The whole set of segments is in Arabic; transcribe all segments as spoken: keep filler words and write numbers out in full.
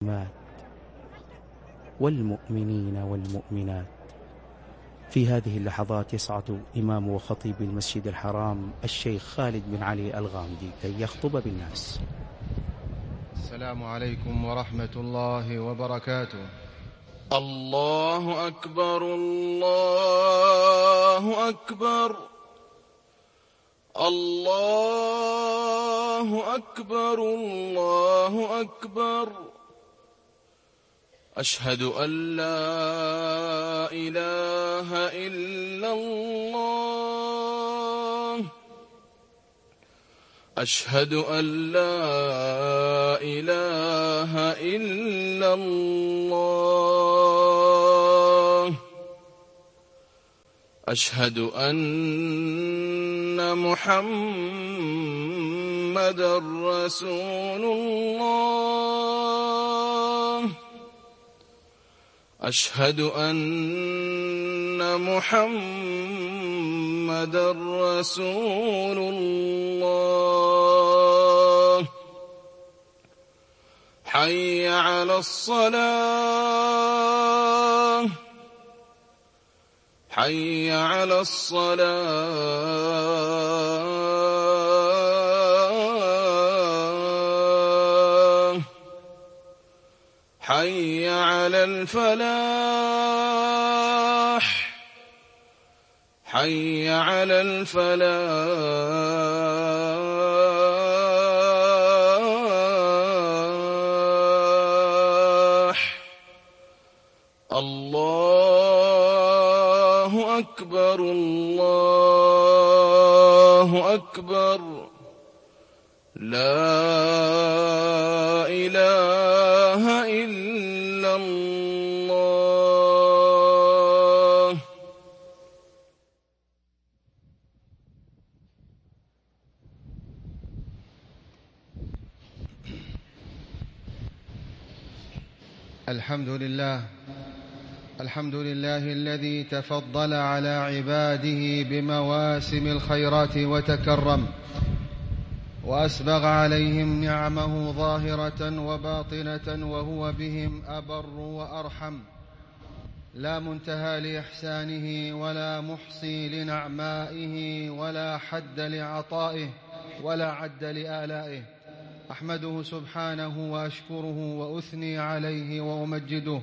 والمؤمنين والمؤمنات. في هذه اللحظات يصعد إمام وخطيب المسجد الحرام الشيخ خالد بن علي الغامدي كي يخطب بالناس. السلام عليكم ورحمة الله وبركاته. الله أكبر الله أكبر الله أكبر الله أكبر أشهد أن لا إله إلا الله أشهد أن لا إله إلا الله أشهد أن محمدًا رسول الله أشهد أن محمدًا رسول الله حي على الصلاة حي على الصلاة حي على الفلاح حي على الفلاح الله أكبر الله أكبر لا إله إلا الله. الحمد لله الحمد لله الذي تفضل على عباده بمواسم الخيرات وتكرم وأسبغ عليهم نعمه ظاهرة وباطنة وهو بهم أبر وأرحم لا منتهى لإحسانه ولا محصي لنعمائه ولا حد لعطائه ولا عد لآلائه. أحمده سبحانه وأشكره وأثني عليه وأمجده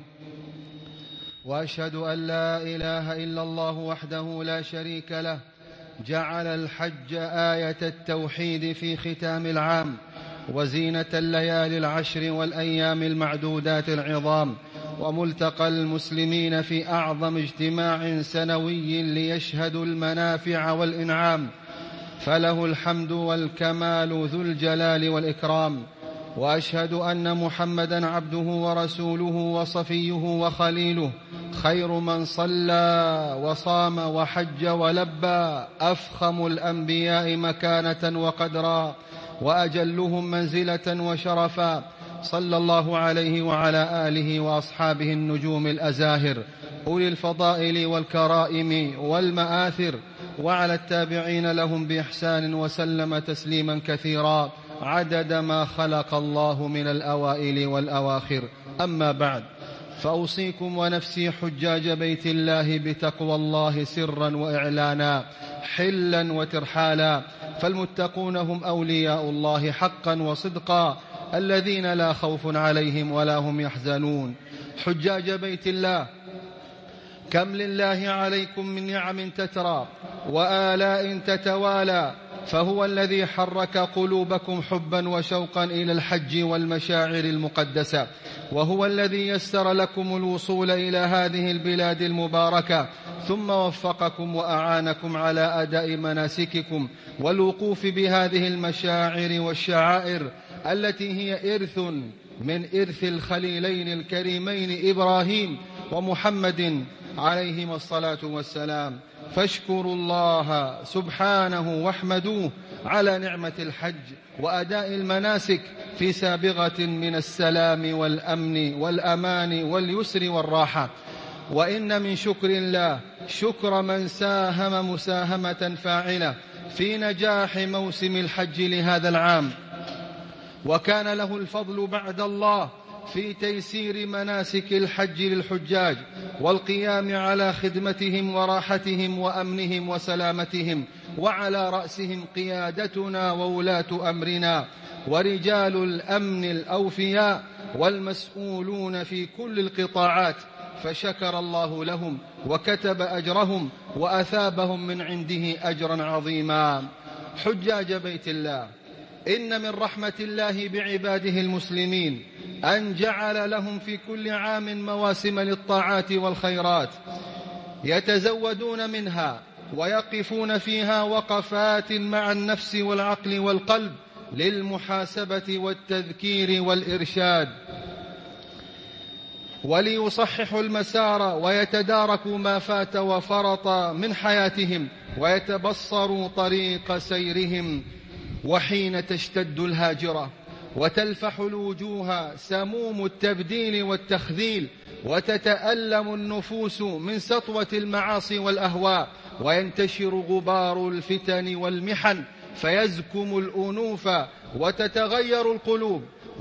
وأشهد أن لا إله إلا الله وحده لا شريك له جعل الحج آية التوحيد في ختام العام وزينة الليالي العشر والأيام المعدودات العظام وملتقى المسلمين في أعظم اجتماع سنوي ليشهدوا المنافع والإنعام، فله الحمد والكمال ذو الجلال والإكرام. وأشهد أن محمدًا عبده ورسوله وصفيه وخليله، خير من صلى وصام وحج ولبى، أفخم الأنبياء مكانة وقدرا وأجلهم منزلة وشرفا، صلى الله عليه وعلى آله وأصحابه النجوم الأزاهر أولي الفضائل والكرائم والمآثر، وعلى التابعين لهم بإحسان وسلم تسليما كثيرا عدد ما خلق الله من الأوائل والأواخر. أما بعد، فأوصيكم ونفسي حجاج بيت الله بتقوى الله سرا وإعلانا، حلا وترحالا، فالمتقون هم أولياء الله حقا وصدقا، الذين لا خوف عليهم ولا هم يحزنون. حجاج بيت الله، كم لله عليكم من نعم تترى وآلاء تتوالى، فهو الذي حرك قلوبكم حبا وشوقا إلى الحج والمشاعر المقدسة، وهو الذي يسر لكم الوصول إلى هذه البلاد المباركة، ثم وفقكم وأعانكم على أداء مناسككم والوقوف بهذه المشاعر والشعائر التي هي إرث من إرث الخليلين الكريمين إبراهيم ومحمد عليهما الصلاة والسلام. فاشكروا الله سبحانه واحمدوه على نعمة الحج وأداء المناسك في سابغة من السلام والأمن والأمان واليسر والراحة. وإن من شكر الله شكر من ساهم مساهمة فاعلة في نجاح موسم الحج لهذا العام، وكان له الفضل بعد الله في تيسير مناسك الحج للحجاج والقيام على خدمتهم وراحتهم وأمنهم وسلامتهم، وعلى رأسهم قيادتنا وولاة أمرنا ورجال الأمن الأوفياء والمسؤولون في كل القطاعات، فشكر الله لهم وكتب أجرهم وأثابهم من عنده أجرا عظيما. حجاج بيت الله، إن من رحمة الله بعباده المسلمين أن جعل لهم في كل عام مواسم للطاعات والخيرات يتزودون منها ويقفون فيها وقفات مع النفس والعقل والقلب للمحاسبة والتذكير والإرشاد، وليصححوا المسار ويتداركوا ما فات وفرط من حياتهم ويتبصروا طريق سيرهم. وحين تشتد الهاجرة وتلفح الوجوه سموم التبديل والتخذيل وتتألم النفوس من سطوة المعاصي والأهواء وينتشر غبار الفتن والمحن فيزكم الأنوف وتتغير القلوب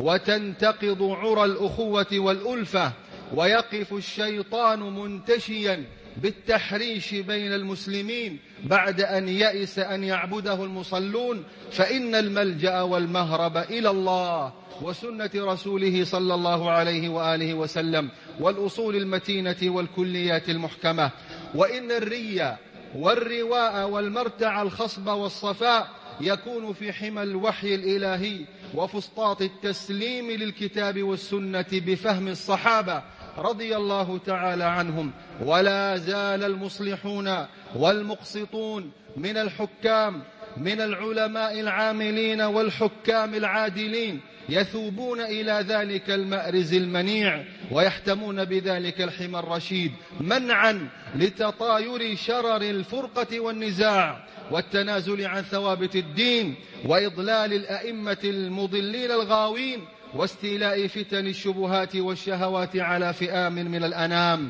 وتنتقض عرى الأخوة والألفة، ويقف الشيطان منتشيا بالتحريش بين المسلمين بعد أن يئس أن يعبده المصلون، فإن الملجأ والمهرب إلى الله وسنة رسوله صلى الله عليه وآله وسلم والأصول المتينة والكليات المحكمة. وإن الري والرواء والمرتع الخصب والصفاء يكون في حمى الوحي الإلهي وفسطاط التسليم للكتاب والسنة بفهم الصحابة رضي الله تعالى عنهم. ولا زال المصلحون والمقسطون من الحكام من العلماء العاملين والحكام العادلين يثوبون إلى ذلك المأرز المنيع ويحتمون بذلك الحمى الرشيد منعا لتطاير شرر الفرقة والنزاع والتنازل عن ثوابت الدين وإضلال الأئمة المضلين الغاوين واستيلاء فتن الشبهات والشهوات على فئام من الأنام،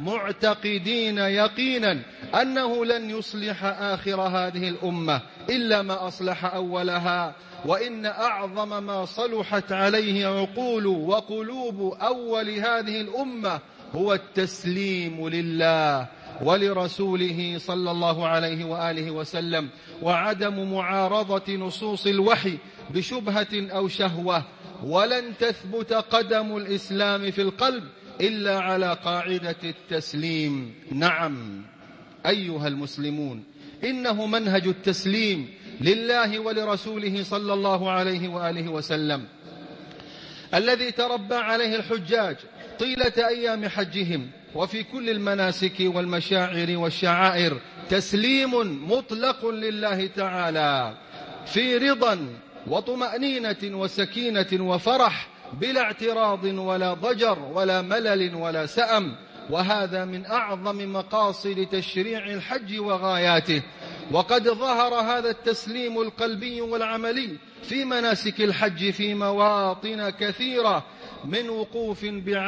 معتقدين يقينا أنه لن يصلح آخر هذه الأمة إلا ما أصلح أولها، وإن أعظم ما صلحت عليه عقول وقلوب أول هذه الأمة هو التسليم لله ولرسوله صلى الله عليه وآله وسلم، وعدم معارضة نصوص الوحي بشبهة أو شهوة. ولن تثبت قدم الإسلام في القلب إلا على قاعدة التسليم. نعم أيها المسلمون، إنه منهج التسليم لله ولرسوله صلى الله عليه وآله وسلم الذي تربى عليه الحجاج طيلة أيام حجهم وفي كل المناسك والمشاعر والشعائر، تسليم مطلق لله تعالى في رضا وطمأنينة وسكينة وفرح بلا اعتراض ولا ضجر ولا ملل ولا سأم. وهذا من أعظم مقاصد تشريع الحج وغاياته. وقد ظهر هذا التسليم القلبي والعملي في مناسك الحج في مواطن كثيرة، من وقوف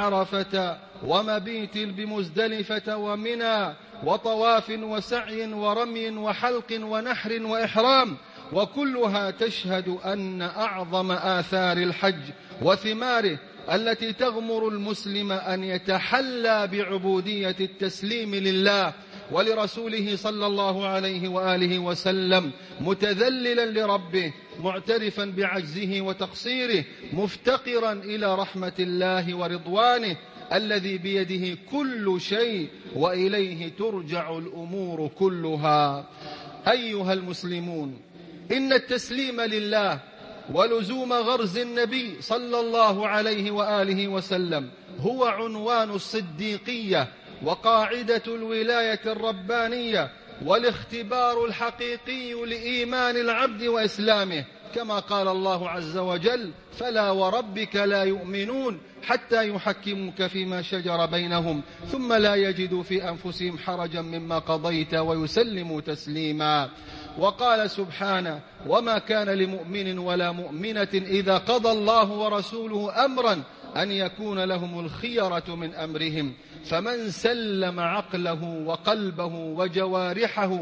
بعرفة ومبيت بمزدلفة ومنى وطواف وسعي ورمي وحلق ونحر وإحرام، وكلها تشهد أن أعظم آثار الحج وثماره التي تغمر المسلم أن يتحلى بعبودية التسليم لله ولرسوله صلى الله عليه وآله وسلم، متذللا لربه معترفا بعجزه وتقصيره، مفتقرا إلى رحمة الله ورضوانه الذي بيده كل شيء وإليه ترجع الأمور كلها. أيها المسلمون، إن التسليم لله ولزوم غرز النبي صلى الله عليه وآله وسلم هو عنوان الصديقية وقاعدة الولاية الربانية والاختبار الحقيقي لإيمان العبد وإسلامه، كما قال الله عز وجل: فلا وربك لا يؤمنون حتى يحكموك فيما شجر بينهم ثم لا يجدوا في أنفسهم حرجا مما قضيت ويسلموا تسليما. وقال سبحانه: وما كان لمؤمن ولا مؤمنة إذا قضى الله ورسوله أمرا أن يكون لهم الخيرة من أمرهم، فمن سلم عقله وقلبه وجوارحه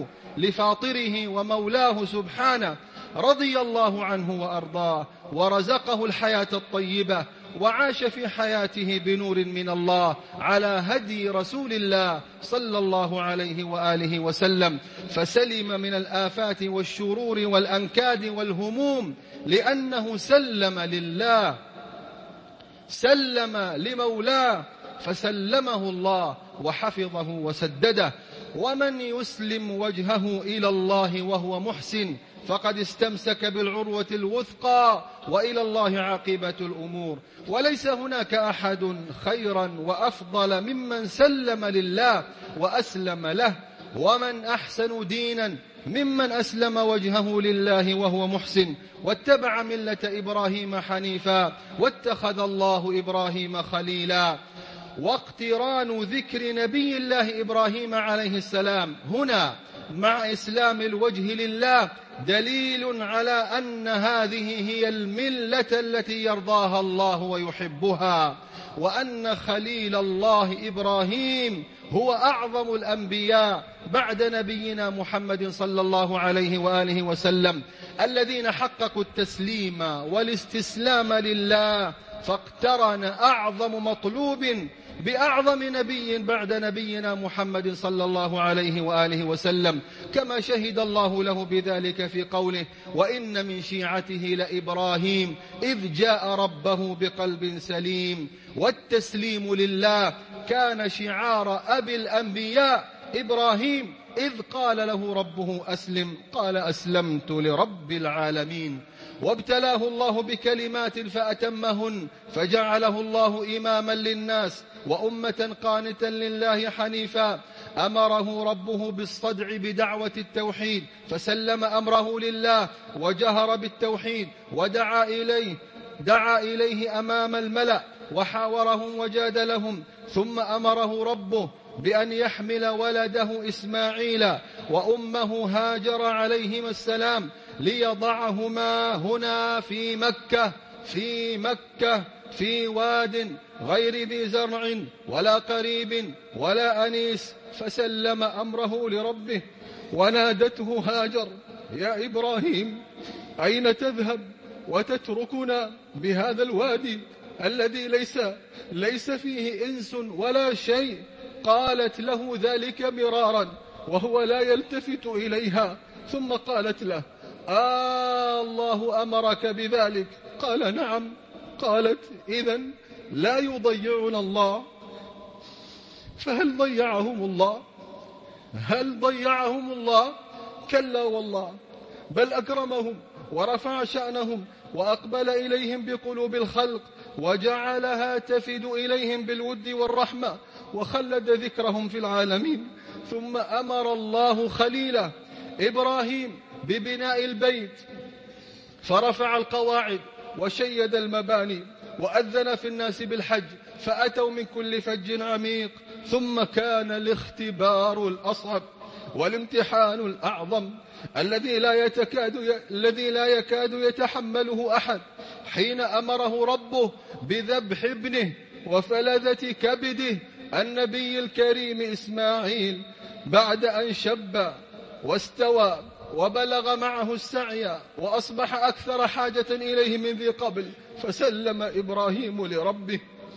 لفاطره ومولاه سبحانه رضي الله عنه وأرضاه ورزقه الحياة الطيبة وعاش في حياته بنور من الله على هدي رسول الله صلى الله عليه وآله وسلم، فسلم من الآفات والشرور والأنكاد والهموم، لأنه سلم لله، سلم لمولاه، فسلمه الله وحفظه وسدده. ومن يسلم وجهه إلى الله وهو محسن فقد استمسك بالعروة الوثقى، وإلى الله عاقبة الأمور. وليس هناك أحد خيرا وأفضل ممن سلم لله وأسلم له، ومن أحسن دينا ممن أسلم وجهه لله وهو محسن واتبع ملة إبراهيم حنيفا واتخذ الله إبراهيم خليلا. واقتران ذكر نبي الله إبراهيم عليه السلام هنا مع إسلام الوجه لله دليل على أن هذه هي الملة التي يرضاها الله ويحبها، وأن خليل الله إبراهيم هو أعظم الأنبياء بعد نبينا محمد صلى الله عليه وآله وسلم، الذين حققوا التسليم والاستسلام لله، فاقترن أعظم مطلوب بأعظم نبي بعد نبينا محمد صلى الله عليه وآله وسلم، كما شهد الله له بذلك في قوله: وإن من شيعته لإبراهيم إذ جاء ربه بقلب سليم. والتسليم لله كان شعار أبي الأنبياء إبراهيم، إذ قال له ربه أسلم قال أسلمت لرب العالمين. وابتلاه الله بكلمات فأتمهن، فجعله الله إماما للناس وأمة قانتا لله حنيفا. أمره ربه بالصدع بدعوة التوحيد، فسلم أمره لله وجهر بالتوحيد ودعا إليه دعا إليه أمام الملأ وحاورهم وجادلهم. ثم أمره ربه بأن يحمل ولده إسماعيل وأمه هاجر عليهما السلام ليضعهما هنا في مكة في مكة في واد غير ذي زرع ولا قريب ولا أنيس، فسلم أمره لربه. ونادته هاجر: يا إبراهيم، أين تذهب وتتركنا بهذا الوادي الذي ليس ليس فيه إنس ولا شيء؟ قالت له ذلك مرارا وهو لا يلتفت إليها، ثم قالت له: آه الله أمرك بذلك؟ قال: نعم. قالت: إذن لا يضيعنا الله؟ فهل ضيعهم الله؟ هل ضيعهم الله؟ كلا والله، بل أكرمهم ورفع شأنهم وأقبل إليهم بقلوب الخلق وجعلها تفد إليهم بالود والرحمة وخلد ذكرهم في العالمين. ثم أمر الله خليله إبراهيم ببناء البيت، فرفع القواعد وشيد المباني وأذن في الناس بالحج، فأتوا من كل فج عميق. ثم كان الاختبار الأصعب والامتحان الأعظم الذي لا يتكاد الذي لا يكاد يتحمله أحد، حين أمره ربه بذبح ابنه وفلذة كبده النبي الكريم إسماعيل، بعد أن شب واستوى وبلغ معه السعي وأصبح أكثر حاجة إليه من ذي قبل. فسلم إبراهيم لربه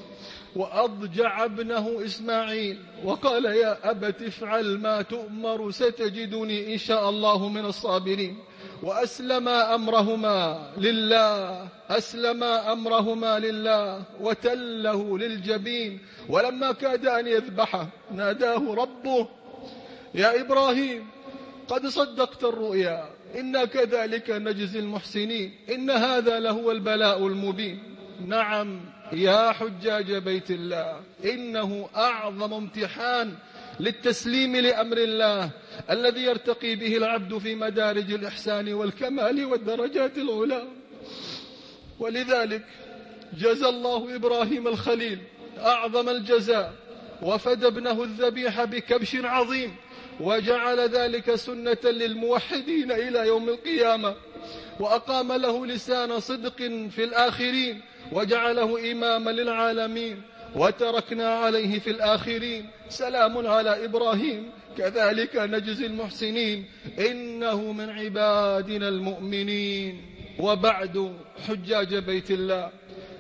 وأضجع ابنه إسماعيل وقال: يا أبت افعل ما تؤمر ستجدني إن شاء الله من الصابرين. وأسلم أمرهما لله أسلم أمرهما لله وتله للجبين. ولما كاد أن يذبحه ناداه ربه: يا إبراهيم، قد صدقت الرؤيا، إنا كذلك نجزي المحسنين، إن هذا لهو البلاء المبين. نعم يا حجاج بيت الله، إنه أعظم امتحان للتسليم لأمر الله الذي يرتقي به العبد في مدارج الإحسان والكمال والدرجات العلى. ولذلك جزى الله إبراهيم الخليل أعظم الجزاء، وفدى ابنه الذبيح بكبش عظيم، وجعل ذلك سنة للموحدين إلى يوم القيامة، وأقام له لسان صدق في الآخرين، وجعله إماما للعالمين. وتركنا عليه في الآخرين: سلام على إبراهيم كذلك نجزي المحسنين إنه من عبادنا المؤمنين. وبعد، حجاج بيت الله،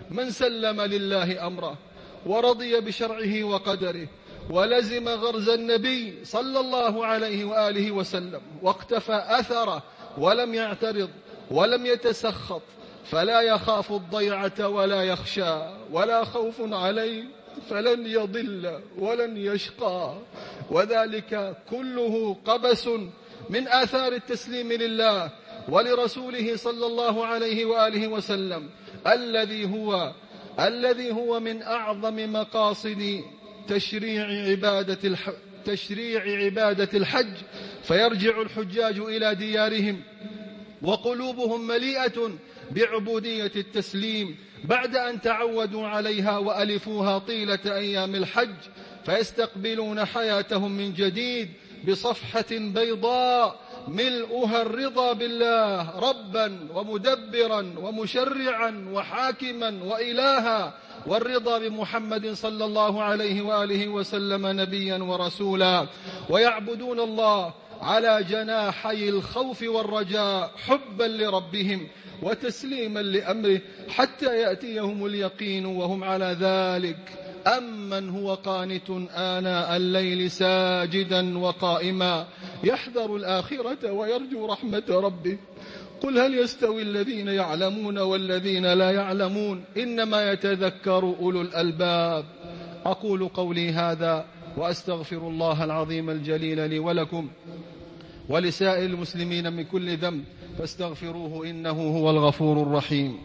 من سلم لله أمره ورضي بشرعه وقدره ولزم غرز النبي صلى الله عليه وآله وسلم واقتفى أثره ولم يعترض ولم يتسخط، فلا يخاف الضيعة ولا يخشى، ولا خوف عليه فلن يضل ولن يشقى. وذلك كله قبس من آثار التسليم لله ولرسوله صلى الله عليه وآله وسلم، الذي هو الذي هو من أعظم مقاصد تشريع عبادة الح... تشريع عبادة الحج، فيرجع الحجاج إلى ديارهم وقلوبهم مليئة بعبودية التسليم بعد أن تعودوا عليها وألفوها طيلة أيام الحج، فيستقبلون حياتهم من جديد بصفحة بيضاء ملؤها الرضا بالله ربا ومدبرا ومشرعا وحاكما وإلها، والرضا بمحمد صلى الله عليه وآله وسلم نبيا ورسولا، ويعبدون الله على جناحي الخوف والرجاء حبا لربهم وتسليما لأمره حتى يأتيهم اليقين وهم على ذلك. أمن هو قانت آناء الليل ساجدا وقائما يحذر الآخرة ويرجو رحمة ربه، قل هل يستوي الذين يعلمون والذين لا يعلمون إنما يتذكر أولو الألباب. أقول قولي هذا وأستغفر الله العظيم الجليل لي ولكم ولسائر المسلمين من كل ذنب فاستغفروه إنه هو الغفور الرحيم.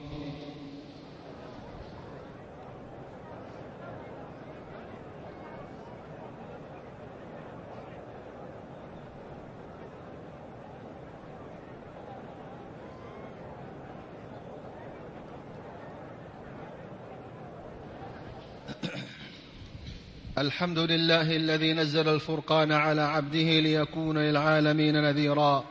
الحمد لله الذي نزل الفرقان على عبده ليكون للعالمين نذيرا،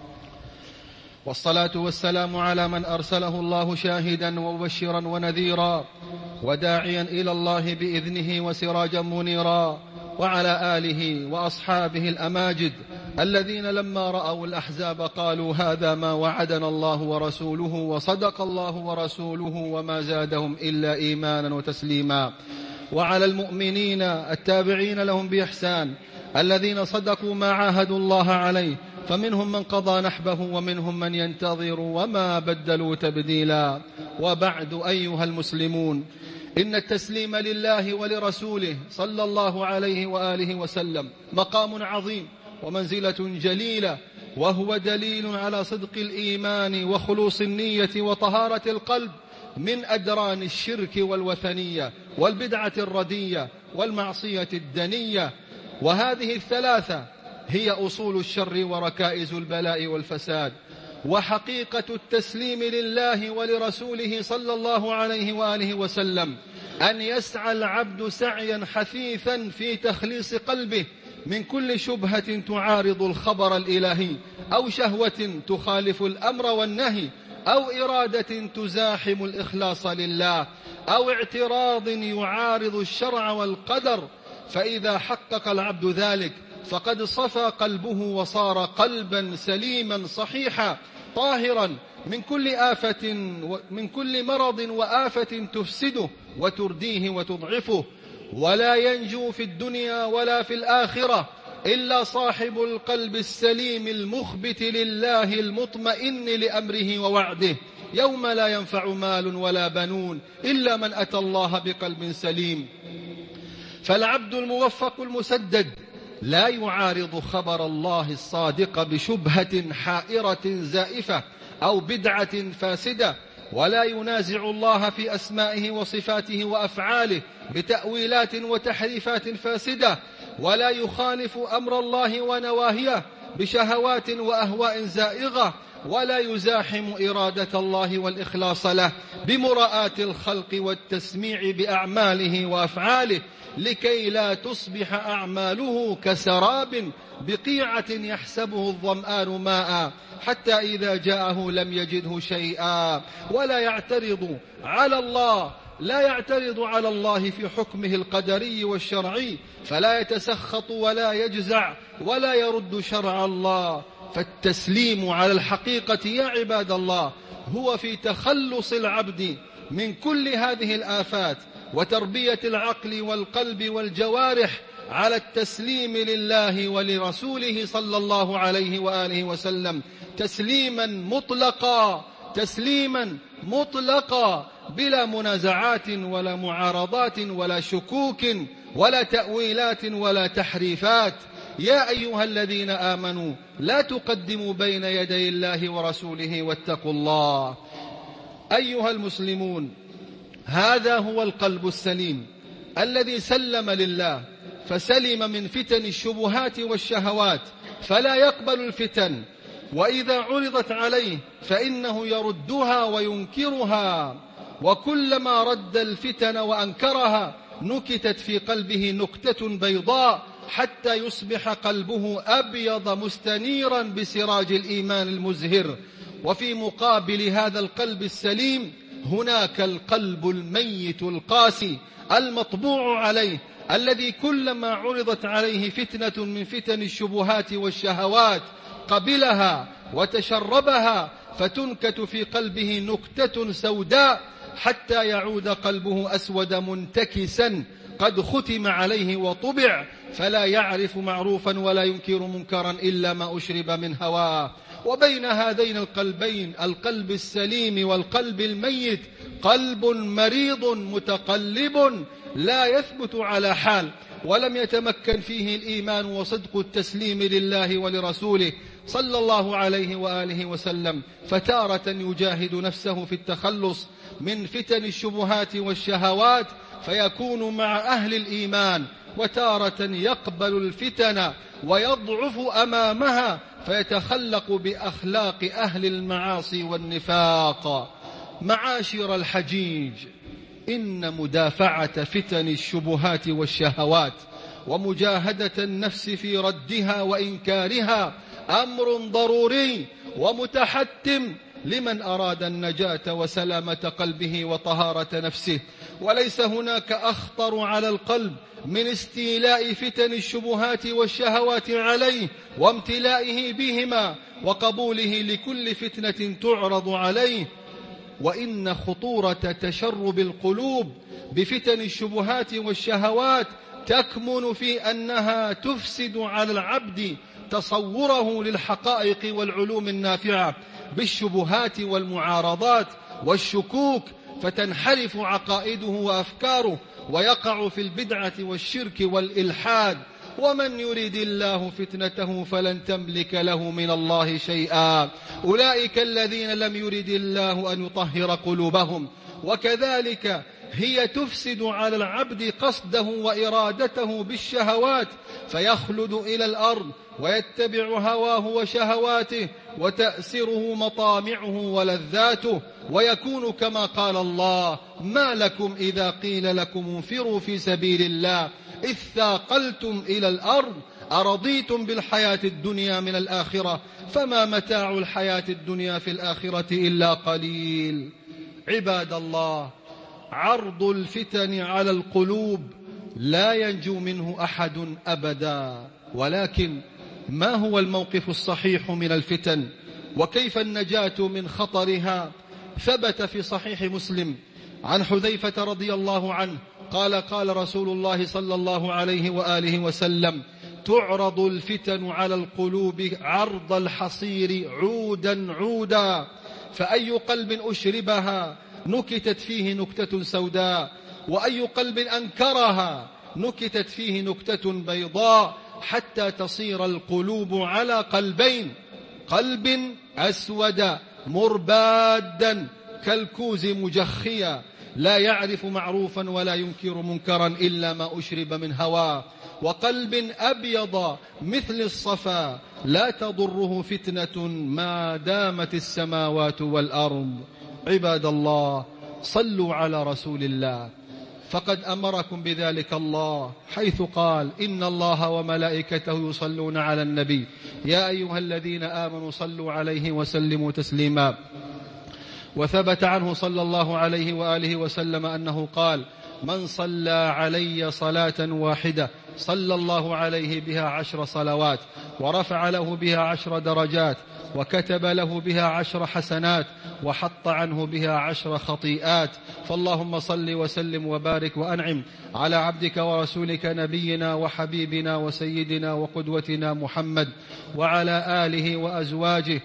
والصلاة والسلام على من أرسله الله شاهدا ومبشرا ونذيرا وداعيا إلى الله بإذنه وسراجا منيرا، وعلى آله وأصحابه الأماجد الذين لما رأوا الأحزاب قالوا هذا ما وعدنا الله ورسوله وصدق الله ورسوله وما زادهم إلا إيمانا وتسليما. وعلى المؤمنين التابعين لهم بإحسان الذين صدقوا ما عاهدوا الله عليه، فمنهم من قضى نحبه ومنهم من ينتظر وما بدلوا تبديلا. وبعد أيها المسلمون، إن التسليم لله ولرسوله صلى الله عليه وآله وسلم مقام عظيم ومنزلة جليلة، وهو دليل على صدق الإيمان وخلوص النية وطهارة القلب من أدران الشرك والوثنية والبدعة الردية والمعصية الدنية. وهذه الثلاثة هي أصول الشر وركائز البلاء والفساد. وحقيقة التسليم لله ولرسوله صلى الله عليه وآله وسلم أن يسعى العبد سعيا حثيثا في تخليص قلبه من كل شبهة تعارض الخبر الإلهي، أو شهوة تخالف الأمر والنهي، أو إرادة تزاحم الإخلاص لله، أو اعتراض يعارض الشرع والقدر. فإذا حقق العبد ذلك فقد صفى قلبه وصار قلبا سليما صحيحا طاهرا من كل آفة من كل مرض وآفة تفسده وترديه وتضعفه. ولا ينجو في الدنيا ولا في الآخرة إلا صاحب القلب السليم المخبت لله المطمئن لأمره ووعده، يوم لا ينفع مال ولا بنون إلا من أتى الله بقلب سليم. فالعبد الموفق المسدد لا يعارض خبر الله الصادق بشبهة حائرة زائفة أو بدعة فاسدة، ولا ينازع الله في أسمائه وصفاته وأفعاله بتأويلات وتحريفات فاسدة، ولا يخالف أمر الله ونواهيه بشهوات وأهواء زائغة، ولا يزاحم إرادة الله والإخلاص له بمراءاة الخلق والتسميع بأعماله وأفعاله، لكي لا تصبح أعماله كسراب بقيعة يحسبه الظمآن ماء حتى إذا جاءه لم يجده شيئا. ولا يعترض على الله لا يعترض على الله في حكمه القدري والشرعي، فلا يتسخط ولا يجزع ولا يرد شرع الله. فالتسليم على الحقيقة يا عباد الله هو في تخلص العبد من كل هذه الآفات، وتربية العقل والقلب والجوارح على التسليم لله ولرسوله صلى الله عليه وآله وسلم تسليما مطلقا تسليما مطلقا بلا منازعات ولا معارضات ولا شكوك ولا تأويلات ولا تحريفات. يا أيها الذين آمنوا لا تقدموا بين يدي الله ورسوله واتقوا الله. أيها المسلمون، هذا هو القلب السليم الذي سلم لله، فسلم من فتن الشبهات والشهوات، فلا يقبل الفتن، وإذا عرضت عليه فإنه يردها وينكرها، وكلما رد الفتن وأنكرها نكتت في قلبه نكتة بيضاء حتى يصبح قلبه أبيض مستنيرا بسراج الإيمان المزهر. وفي مقابل هذا القلب السليم هناك القلب الميت القاسي المطبوع عليه، الذي كلما عرضت عليه فتنة من فتن الشبهات والشهوات قبلها وتشربها، فتنكت في قلبه نكتة سوداء حتى يعود قلبه أسود منتكسا قد ختم عليه وطبع، فلا يعرف معروفا ولا ينكر منكرا إلا ما أشرب من هواه. وبين هذين القلبين، القلب السليم والقلب الميت، قلب مريض متقلب لا يثبت على حال، ولم يتمكن فيه الإيمان وصدق التسليم لله ولرسوله صلى الله عليه وآله وسلم، فتارة يجاهد نفسه في التخلص من فتن الشبهات والشهوات فيكون مع أهل الإيمان، وتارة يقبل الفتن ويضعف أمامها فيتخلق بأخلاق أهل المعاصي والنفاق. معاشر الحجيج، إن مدافعة فتن الشبهات والشهوات ومجاهدة النفس في ردها وإنكارها أمر ضروري ومتحتم لمن أراد النجاة وسلامة قلبه وطهارة نفسه، وليس هناك أخطر على القلب من استيلاء فتن الشبهات والشهوات عليه وامتلائه بهما وقبوله لكل فتنة تعرض عليه. وإن خطورة تشرب القلوب بفتن الشبهات والشهوات تكمن في أنها تفسد على العبد تصوره للحقائق والعلوم النافعة بالشبهات والمعارضات والشكوك، فتنحرف عقائده وأفكاره ويقع في البدعة والشرك والإلحاد. ومن يريد الله فتنته فلن تملك له من الله شيئا، أولئك الذين لم يرد الله أن يطهر قلوبهم. وكذلك هي تفسد على العبد قصده وإرادته بالشهوات، فيخلد إلى الأرض ويتبع هواه وشهواته وتأسره مطامعه ولذاته، ويكون كما قال الله: ما لكم إذا قيل لكم انفروا في سبيل الله إذ ثاقلتم إلى الأرض أرضيتم بالحياة الدنيا من الآخرة فما متاع الحياة الدنيا في الآخرة إلا قليل. عباد الله، عرض الفتن على القلوب لا ينجو منه أحد أبدا، ولكن ما هو الموقف الصحيح من الفتن وكيف النجاة من خطرها؟ ثبت في صحيح مسلم عن حذيفة رضي الله عنه قال: قال رسول الله صلى الله عليه وآله وسلم: تعرض الفتن على القلوب عرض الحصير عودا عودا، فأي قلب أشربها نكتت فيه نكتة سوداء، وأي قلب أنكرها نكتت فيه نكتة بيضاء، حتى تصير القلوب على قلبين: قلب أسود مربادا كالكوز مجخيا لا يعرف معروفا ولا ينكر منكرا إلا ما أشرب من هواه، وقلب أبيض مثل الصفا لا تضره فتنة ما دامت السماوات والأرض. عباد الله، صلوا على رسول الله، فقد أمركم بذلك الله، حيث قال: إن الله وملائكته يصلون على النبي يا أيها الذين آمنوا صلوا عليه وسلموا تسليما. وثبت عنه صلى الله عليه وآله وسلم أنه قال: من صلى علي صلاة واحدة صلى الله عليه بها عشر صلوات، ورفع له بها عشر درجات، وكتب له بها عشر حسنات، وحط عنه بها عشر خطيئات. فاللهم صل وسلم وبارك وأنعم على عبدك ورسولك نبينا وحبيبنا وسيدنا وقدوتنا محمد، وعلى آله وأزواجه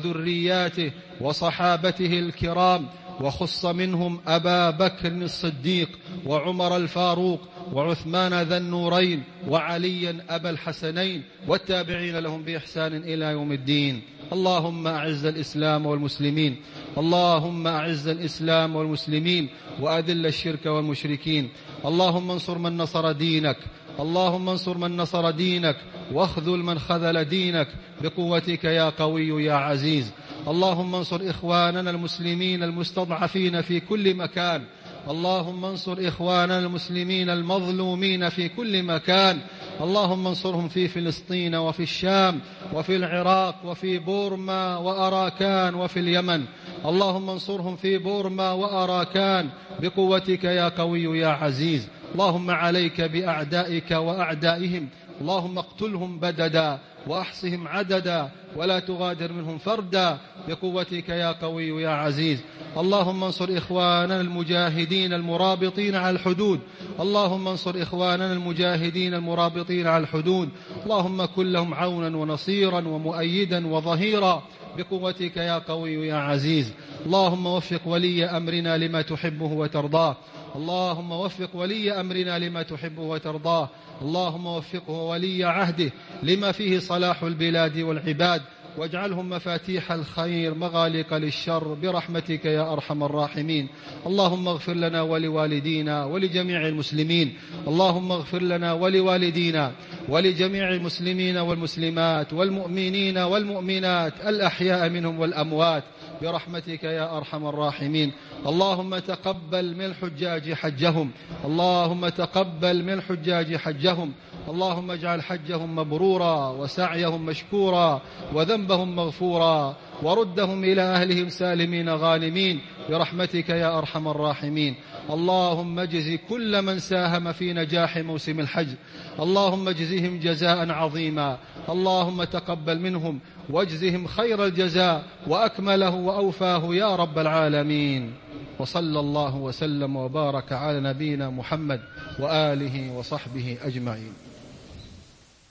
وذرياته وصحابته الكرام، وخص منهم أبا بكر الصديق وعمر الفاروق وعثمان ذا النورين وعليا أبا الحسنين، والتابعين لهم بإحسان إلى يوم الدين. اللهم أعز الإسلام والمسلمين، اللهم أعز الإسلام والمسلمين، وأذل الشرك والمشركين. اللهم انصر من نصر دينك، اللهم انصر من نصر دينك، واخذل من خذل دينك بقوتك يا قوي يا عزيز. اللهم انصر إخواننا المسلمين المستضعفين في كل مكان، اللهم انصر إخواننا المسلمين المظلومين في كل مكان. اللهم انصرهم في فلسطين وفي الشام وفي العراق وفي بورما وأراكان وفي اليمن. اللهم انصرهم في بورما وأراكان بقوتك يا قوي يا عزيز. اللهم عليك بأعدائك وأعدائهم، اللهم اقتلهم بددا وأحصهم عددا ولا تغادر منهم فردا بقوتك يا قوي يا عزيز. اللهم انصر إخواننا المجاهدين المرابطين على الحدود، اللهم انصر إخواننا المجاهدين المرابطين على الحدود. اللهم كن لهم عونا ونصيرا ومؤيدا وظهيرا بقوتك يا قوي يا عزيز. اللهم وفق ولي أمرنا لما تحبه وترضاه، اللهم وفق ولي أمرنا لما تحبه وترضاه، اللهم وفقه ولي عهده لما فيه صلاح البلاد والعباد، واجعلهم مفاتيح الخير مغالق للشر برحمتك يا أرحم الراحمين. اللهم اغفر لنا ولوالدينا ولجميع المسلمين، اللهم اغفر لنا ولوالدينا ولجميع المسلمين والمسلمات والمؤمنين والمؤمنات الأحياء منهم والأموات برحمتك يا أرحم الراحمين. اللهم تقبل من الحجاج حجهم، اللهم تقبل من الحجاج حجهم، اللهم اجعل حجهم مبرورا وسعيهم مشكورا وذنبهم مغفورا، وردهم إلى أهلهم سالمين غانمين برحمتك يا أرحم الراحمين. اللهم اجز كل من ساهم في نجاح موسم الحج، اللهم اجزهم جزاء عظيما، اللهم تقبل منهم واجزهم خير الجزاء وأكمله وأوفاه يا رب العالمين. وصلى الله وسلم وبارك على نبينا محمد وآله وصحبه أجمعين.